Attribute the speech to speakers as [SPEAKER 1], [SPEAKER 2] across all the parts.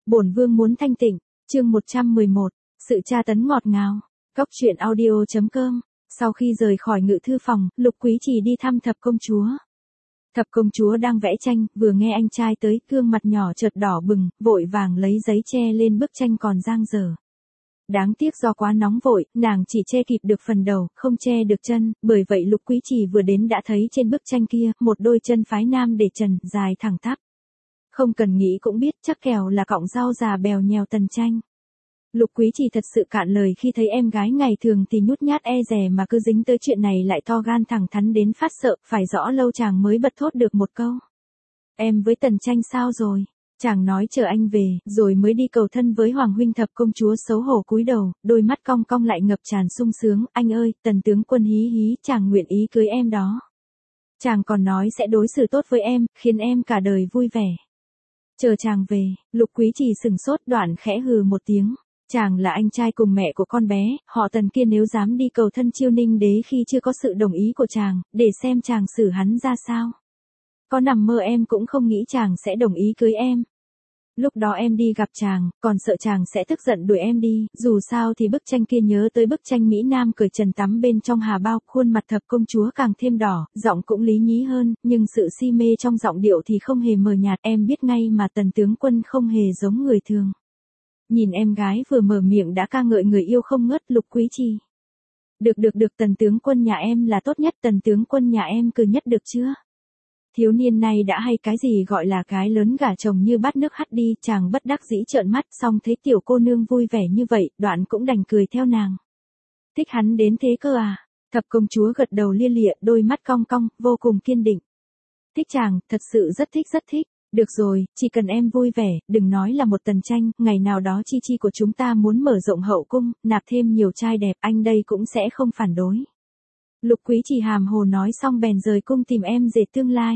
[SPEAKER 1] Bổn vương muốn thanh tịnh, chương 111, sự tra tấn ngọt ngào. Cóc truyện audio.com. Sau khi rời khỏi ngự thư phòng, Lục Quý Trì đi thăm thập công chúa. Thập công chúa đang vẽ tranh, vừa nghe anh trai tới, gương mặt nhỏ chợt đỏ bừng, vội vàng lấy giấy che lên bức tranh còn dang dở. Đáng tiếc do quá nóng vội, nàng chỉ che kịp được phần đầu, không che được chân, bởi vậy Lục Quý Trì vừa đến đã thấy trên bức tranh kia, một đôi chân phái nam để trần, dài thẳng tắp. Không cần nghĩ cũng biết chắc kèo là cọng rau già bèo nhèo Tần Tranh. Lục Quý Trì thật sự cạn lời khi thấy em gái ngày thường thì nhút nhát e dè mà cứ dính tới chuyện này lại to gan thẳng thắn đến phát sợ, phải rõ lâu chàng mới bật thốt được một câu. Em với Tần Tranh sao rồi? Chàng nói chờ anh về, rồi mới đi cầu thân với Hoàng huynh. Thập công chúa xấu hổ cúi đầu, đôi mắt cong cong lại ngập tràn sung sướng. Anh ơi, Tần tướng quân hí hí, chàng nguyện ý cưới em đó. Chàng còn nói sẽ đối xử tốt với em, khiến em cả đời vui vẻ. Chờ chàng về, Lục Quý Trì sừng sốt, đoạn khẽ hừ một tiếng. Chàng là anh trai cùng mẹ của con bé, họ Tần kia nếu dám đi cầu thân Chiêu Ninh đế khi chưa có sự đồng ý của chàng, để xem chàng xử hắn ra sao. Có nằm mơ em cũng không nghĩ chàng sẽ đồng ý cưới em. Lúc đó em đi gặp chàng, còn sợ chàng sẽ tức giận đuổi em đi, dù sao thì bức tranh kia nhớ tới bức tranh Mỹ Nam cởi trần tắm bên trong hà bao, khuôn mặt thập công chúa càng thêm đỏ, giọng cũng lý nhí hơn, nhưng sự si mê trong giọng điệu thì không hề mờ nhạt, em biết ngay mà Tần tướng quân không hề giống người thường. Nhìn em gái vừa mở miệng đã ca ngợi người yêu không ngớt. Lục Quý Trì. Được, Tần tướng quân nhà em là tốt nhất, Tần tướng quân nhà em cừ nhất được chưa? Thiếu niên này đã hay cái gì gọi là cái lớn gả chồng như bát nước hắt đi, chàng bất đắc dĩ trợn mắt, xong thấy tiểu cô nương vui vẻ như vậy, đoạn cũng đành cười theo nàng. Thích hắn đến thế cơ à? Thập công chúa gật đầu lia lịa, đôi mắt cong cong, vô cùng kiên định. Thích chàng, thật sự rất thích. Được rồi, chỉ cần em vui vẻ, đừng nói là một Tần Tranh, ngày nào đó Chi Chi của chúng ta muốn mở rộng hậu cung, nạp thêm nhiều trai đẹp, anh đây cũng sẽ không phản đối. Lục Quý Trì hàm hồ nói xong bèn rời cung tìm em rể tương lai.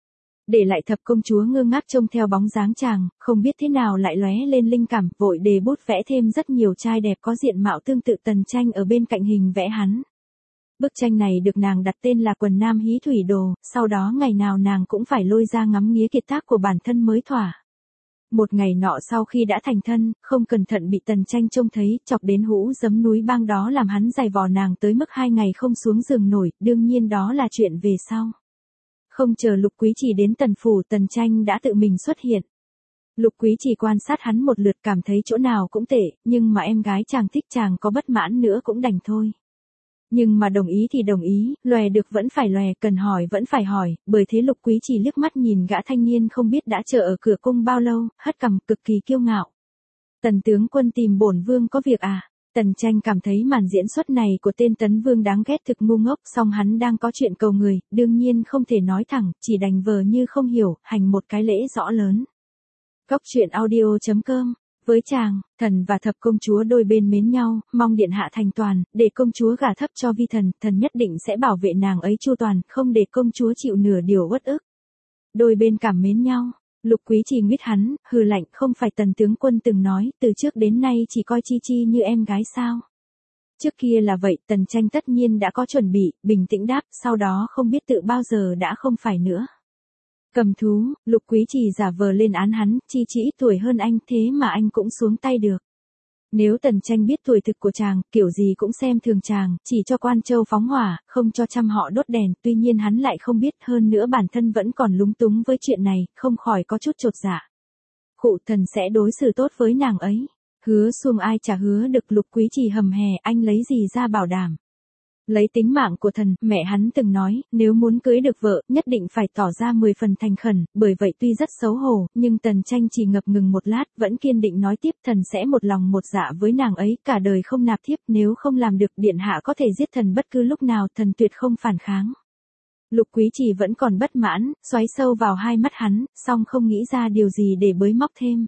[SPEAKER 1] Để lại thập công chúa ngơ ngác trông theo bóng dáng chàng, không biết thế nào lại lóe lên linh cảm, vội đề bút vẽ thêm rất nhiều trai đẹp có diện mạo tương tự Tần Tranh ở bên cạnh hình vẽ hắn. Bức tranh này được nàng đặt tên là Quần Nam Hí Thủy Đồ, sau đó ngày nào nàng cũng phải lôi ra ngắm nghía kiệt tác của bản thân mới thỏa. Một ngày nọ sau khi đã thành thân, không cẩn thận bị Tần Tranh trông thấy, chọc đến hũ giấm núi bang đó làm hắn giày vò nàng tới mức 2 ngày không xuống giường nổi, đương nhiên đó là chuyện về sau. Không chờ Lục Quý Trì đến Tần phủ, Tần Tranh đã tự mình xuất hiện. Lục Quý Trì quan sát hắn một lượt cảm thấy chỗ nào cũng tệ, nhưng mà em gái chàng thích chàng có bất mãn nữa cũng đành thôi. Nhưng mà đồng ý thì đồng ý, lòe được vẫn phải lòe, cần hỏi vẫn phải hỏi, bởi thế Lục Quý Trì liếc mắt nhìn gã thanh niên không biết đã chờ ở cửa cung bao lâu, hất cằm cực kỳ kiêu ngạo. Tần tướng quân tìm bổn vương có việc à? Tần Tranh cảm thấy màn diễn xuất này của tên Tấn Vương đáng ghét thực ngu ngốc, song hắn đang có chuyện cầu người, đương nhiên không thể nói thẳng, chỉ đành vờ như không hiểu, hành một cái lễ rõ lớn. Cóc truyện audio.com. Với chàng, thần và thập công chúa đôi bên mến nhau, mong điện hạ thành toàn, để công chúa gả thấp cho vi thần, thần nhất định sẽ bảo vệ nàng ấy chu toàn, không để công chúa chịu nửa điều uất ức. Đôi bên cảm mến nhau. Lục Quý Trì nguyết hắn, hừ lạnh, không phải Tần tướng quân từng nói, từ trước đến nay chỉ coi Chi Chi như em gái sao? Trước kia là vậy, Tần Tranh tất nhiên đã có chuẩn bị, bình tĩnh đáp, sau đó không biết tự bao giờ đã không phải nữa. Cầm thú, Lục Quý Trì giả vờ lên án hắn, Chi Chi ít tuổi hơn anh, thế mà anh cũng xuống tay được. Nếu Tần Tranh biết tuổi thực của chàng, kiểu gì cũng xem thường chàng, chỉ cho quan châu phóng hỏa, không cho trăm họ đốt đèn, tuy nhiên hắn lại không biết, hơn nữa bản thân vẫn còn lúng túng với chuyện này, không khỏi có chút chột dạ. Khụ, thần sẽ đối xử tốt với nàng ấy. Hứa xuông ai chả hứa được. Lục Quý Trì hầm hè, anh lấy gì ra bảo đảm? Lấy tính mạng của thần, mẹ hắn từng nói, nếu muốn cưới được vợ, nhất định phải tỏ ra 10 phần thành khẩn, bởi vậy tuy rất xấu hổ, nhưng Tần Tranh chỉ ngập ngừng một lát, vẫn kiên định nói tiếp, thần sẽ một lòng một dạ với nàng ấy, cả đời không nạp thiếp, nếu không làm được, điện hạ có thể giết thần bất cứ lúc nào, thần tuyệt không phản kháng. Lục Quý Trì vẫn còn bất mãn, xoáy sâu vào hai mắt hắn, song không nghĩ ra điều gì để bới móc thêm.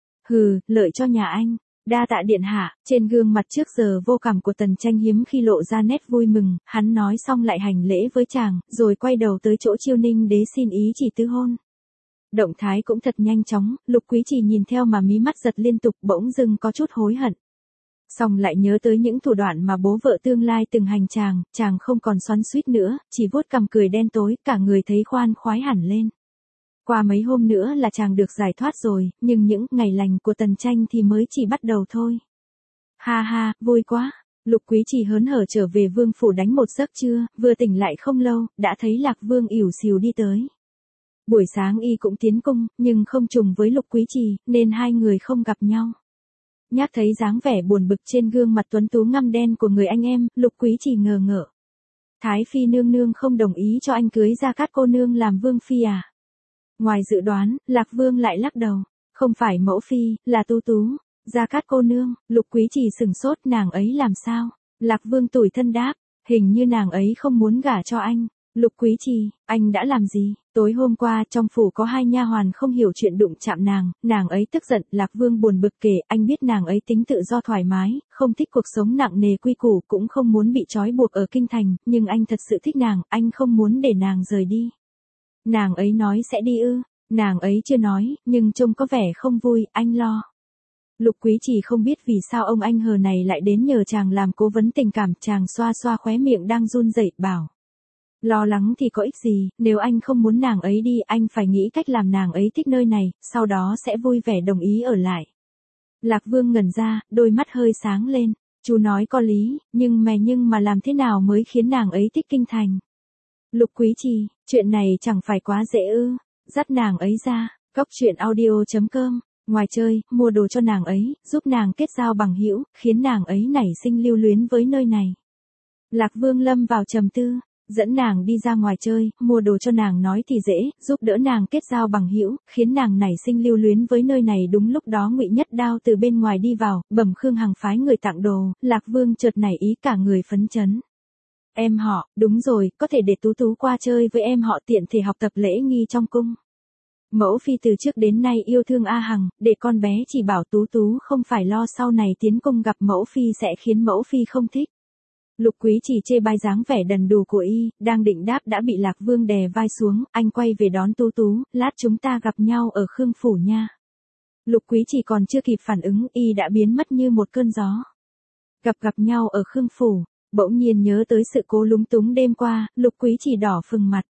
[SPEAKER 1] Hừ, lợi cho nhà anh. Đa tạ điện hạ. Trên gương mặt trước giờ vô cảm của Tần Tranh hiếm khi lộ ra nét vui mừng, hắn nói xong lại hành lễ với chàng, rồi quay đầu tới chỗ Chiêu Ninh đế xin ý chỉ tứ hôn. Động thái cũng thật nhanh chóng, Lục Quý Trì nhìn theo mà mí mắt giật liên tục, bỗng dưng có chút hối hận. Xong lại nhớ tới những thủ đoạn mà bố vợ tương lai từng hành chàng không còn xoắn xuýt nữa, chỉ vuốt cằm cười đen tối, cả người thấy khoan khoái hẳn lên. Qua mấy hôm nữa là chàng được giải thoát rồi, nhưng những ngày lành của Tần Tranh thì mới chỉ bắt đầu thôi. Ha ha, vui quá. Lục Quý Trì hớn hở trở về vương phủ đánh một giấc trưa, vừa tỉnh lại không lâu, đã thấy Lạc Vương ỉu xìu đi tới. Buổi sáng y cũng tiến cung, nhưng không trùng với Lục Quý Trì, nên hai người không gặp nhau. Nhác thấy dáng vẻ buồn bực trên gương mặt tuấn tú ngăm đen của người anh em, Lục Quý Trì ngờ ngợ. Thái phi nương nương không đồng ý cho anh cưới Gia Cát cô nương làm vương phi à? Ngoài dự đoán, Lạc Vương lại lắc đầu. Không phải mẫu phi, là Tú Tú. Gia Cát cô nương, Lục Quý Trì sừng sốt, nàng ấy làm sao? Lạc Vương tủi thân đáp, hình như nàng ấy không muốn gả cho anh. Lục Quý Trì, anh đã làm gì? Tối hôm qua trong phủ có hai nha hoàn không hiểu chuyện đụng chạm nàng ấy tức giận. Lạc Vương buồn bực kể, anh biết nàng ấy tính tự do thoải mái, không thích cuộc sống nặng nề quy củ, cũng không muốn bị trói buộc ở kinh thành, nhưng anh thật sự thích nàng, anh không muốn để nàng rời đi. Nàng ấy nói sẽ đi ư? Nàng ấy chưa nói, nhưng trông có vẻ không vui, anh lo. Lục Quý Trì không biết vì sao ông anh hờ này lại đến nhờ chàng làm cố vấn tình cảm, chàng xoa xoa khóe miệng đang run rẩy, bảo. Lo lắng thì có ích gì, nếu anh không muốn nàng ấy đi, anh phải nghĩ cách làm nàng ấy thích nơi này, sau đó sẽ vui vẻ đồng ý ở lại. Lạc Vương ngẩn ra, đôi mắt hơi sáng lên, chú nói có lý, nhưng mà làm thế nào mới khiến nàng ấy thích kinh thành? Lục Quý Trì, chuyện này chẳng phải quá dễ ư? Dắt nàng ấy ra, cóc truyện audio.com. Ngoài chơi, mua đồ cho nàng ấy, giúp nàng kết giao bằng hữu, khiến nàng ấy nảy sinh lưu luyến với nơi này. Lạc Vương lâm vào trầm tư, dẫn nàng đi ra ngoài chơi, mua đồ cho nàng nói thì dễ, giúp đỡ nàng kết giao bằng hữu, khiến nàng nảy sinh lưu luyến với nơi này. Đúng lúc đó Ngụy Nhất Đao từ bên ngoài đi vào, bẩm Khương Hằng phái người tặng đồ. Lạc Vương chợt nảy ý, cả người phấn chấn. Em họ, đúng rồi, có thể để Tú Tú qua chơi với em họ, tiện thể học tập lễ nghi trong cung. Mẫu phi từ trước đến nay yêu thương A Hằng, để con bé chỉ bảo Tú Tú không phải lo sau này tiến cung gặp mẫu phi sẽ khiến mẫu phi không thích. Lục Quý Trì chê bai dáng vẻ đần đù của y, đang định đáp đã bị Lạc Vương đè vai xuống, anh quay về đón Tú Tú, lát chúng ta gặp nhau ở Khương phủ nha. Lục Quý Trì còn chưa kịp phản ứng, y đã biến mất như một cơn gió. Gặp nhau ở Khương phủ, bỗng nhiên nhớ tới sự cố lúng túng đêm qua, Lục Quý Trì đỏ phừng mặt.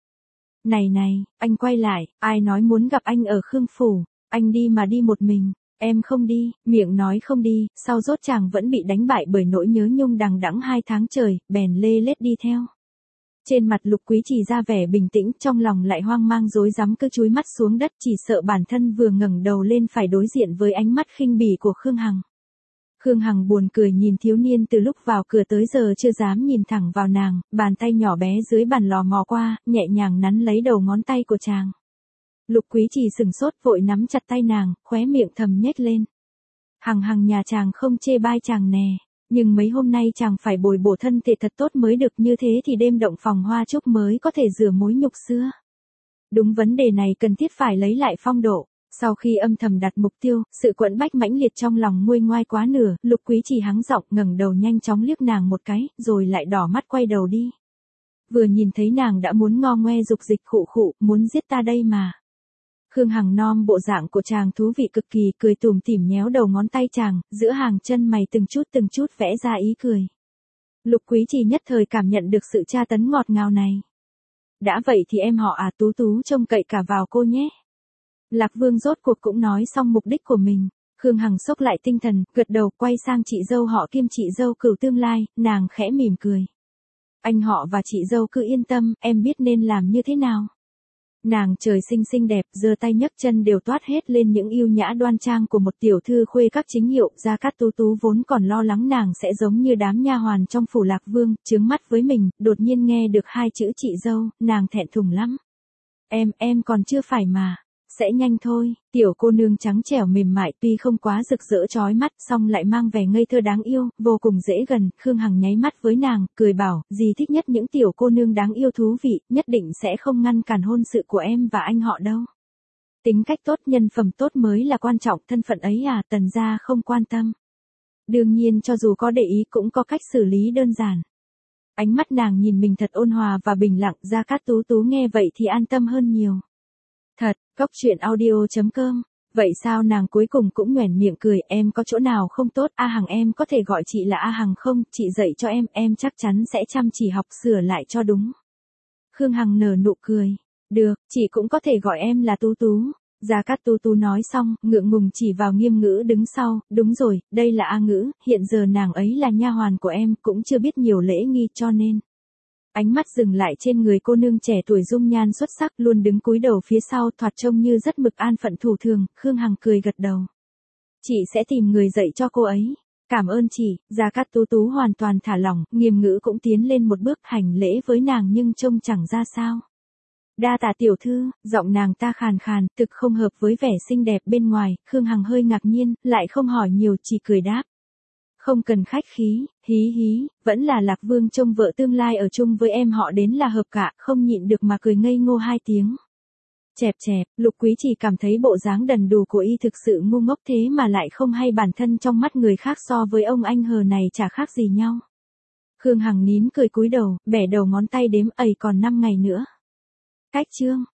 [SPEAKER 1] Này, anh quay lại, ai nói muốn gặp anh ở Khương phủ, anh đi mà đi một mình, em không đi, miệng nói không đi, sau rốt chàng vẫn bị đánh bại bởi nỗi nhớ nhung đằng đẵng 2 tháng trời, bèn lê lết đi theo. Trên mặt Lục Quý Trì ra vẻ bình tĩnh, trong lòng lại hoang mang rối rắm, cứ chúi mắt xuống đất, chỉ sợ bản thân vừa ngẩng đầu lên phải đối diện với ánh mắt khinh bỉ của Khương Hằng. Khương Hằng buồn cười nhìn thiếu niên từ lúc vào cửa tới giờ chưa dám nhìn thẳng vào nàng, bàn tay nhỏ bé dưới bàn lò mò qua, nhẹ nhàng nắn lấy đầu ngón tay của chàng. Lục Quý Trì sừng sốt, vội nắm chặt tay nàng, khóe miệng thầm nhếch lên. Hằng nhà chàng không chê bai chàng nè, nhưng mấy hôm nay chàng phải bồi bổ thân thể thật tốt mới được, như thế thì đêm động phòng hoa trúc mới có thể rửa mối nhục xưa. Đúng, vấn đề này cần thiết phải lấy lại phong độ. Sau khi âm thầm đặt mục tiêu, sự quẫn bách mãnh liệt trong lòng nguôi ngoai quá nửa, Lục Quý Trì hắng giọng, ngẩng đầu nhanh chóng liếc nàng một cái, rồi lại đỏ mắt quay đầu đi. Vừa nhìn thấy nàng đã muốn ngo ngoe dục dịch, khụ, muốn giết ta đây mà. Khương Hằng nom bộ dạng của chàng thú vị cực kỳ, cười tủm tỉm nhéo đầu ngón tay chàng, giữa hàng chân mày từng chút vẽ ra ý cười. Lục Quý Trì nhất thời cảm nhận được sự tra tấn ngọt ngào này. Đã vậy thì em họ Tú Tú trông cậy cả vào cô nhé. Lạc Vương rốt cuộc cũng nói xong mục đích của mình. Khương Hằng xốc lại tinh thần, gật đầu, quay sang chị dâu họ Kim, chị dâu Cửu tương lai, nàng khẽ mỉm cười. Anh họ và chị dâu cứ yên tâm, em biết nên làm như thế nào. Nàng trời sinh xinh đẹp, giơ tay nhấc chân đều toát hết lên những yêu nhã đoan trang của một tiểu thư khuê các chính hiệu. Gia Cát Tú Tú vốn còn lo lắng nàng sẽ giống như đám nha hoàn trong phủ Lạc Vương, chướng mắt với mình, đột nhiên nghe được 2 chữ chị dâu, nàng thẹn thùng lắm. Em còn chưa phải mà. Sẽ nhanh thôi. Tiểu cô nương trắng trẻo mềm mại, tuy không quá rực rỡ chói mắt, song lại mang vẻ ngây thơ đáng yêu, vô cùng dễ gần. Khương Hằng nháy mắt với nàng, cười bảo, dì thích nhất những tiểu cô nương đáng yêu thú vị, nhất định sẽ không ngăn cản hôn sự của em và anh họ đâu. Tính cách tốt, nhân phẩm tốt mới là quan trọng, thân phận ấy Tần gia không quan tâm. Đương nhiên cho dù có để ý cũng có cách xử lý đơn giản. Ánh mắt nàng nhìn mình thật ôn hòa và bình lặng. Gia Cát Tú Tú nghe vậy thì an tâm hơn nhiều. Thật, cóc truyện audio.com. Vậy sao? Nàng cuối cùng cũng nhoẻn miệng cười, em có chỗ nào không tốt? A Hằng, em có thể gọi chị là A Hằng không? Chị dạy cho em chắc chắn sẽ chăm chỉ học sửa lại cho đúng. Khương Hằng nở nụ cười. Được, chị cũng có thể gọi em là Tú Tú. Gia Cát Tú Tú nói xong, ngượng ngùng chỉ vào Nghiêm Ngữ đứng sau, đúng rồi, đây là A Ngữ, hiện giờ nàng ấy là nha hoàn của em, cũng chưa biết nhiều lễ nghi cho nên. Ánh mắt dừng lại trên người cô nương trẻ tuổi dung nhan xuất sắc luôn đứng cúi đầu phía sau thoạt trông như rất mực an phận thủ thường, Khương Hằng cười gật đầu. Chị sẽ tìm người dạy cho cô ấy. Cảm ơn chị, Gia Cát Tú Tú hoàn toàn thả lỏng, Nghiêm Ngữ cũng tiến lên một bước hành lễ với nàng nhưng trông chẳng ra sao. Đa tạ tiểu thư, giọng nàng ta khàn khàn, thực không hợp với vẻ xinh đẹp bên ngoài, Khương Hằng hơi ngạc nhiên, lại không hỏi nhiều chỉ cười đáp. Không cần khách khí, hí hí, vẫn là Lạc Vương trông vợ tương lai ở chung với em họ đến là hợp cả, không nhịn được mà cười ngây ngô 2 tiếng. Chẹp chẹp, Lục Quý chỉ cảm thấy bộ dáng đần đù của y thực sự ngu ngốc thế mà lại không hay bản thân trong mắt người khác so với ông anh hờ này chả khác gì nhau. Khương Hằng nín cười cúi đầu, bẻ đầu ngón tay đếm còn 5 ngày nữa. Cách chương.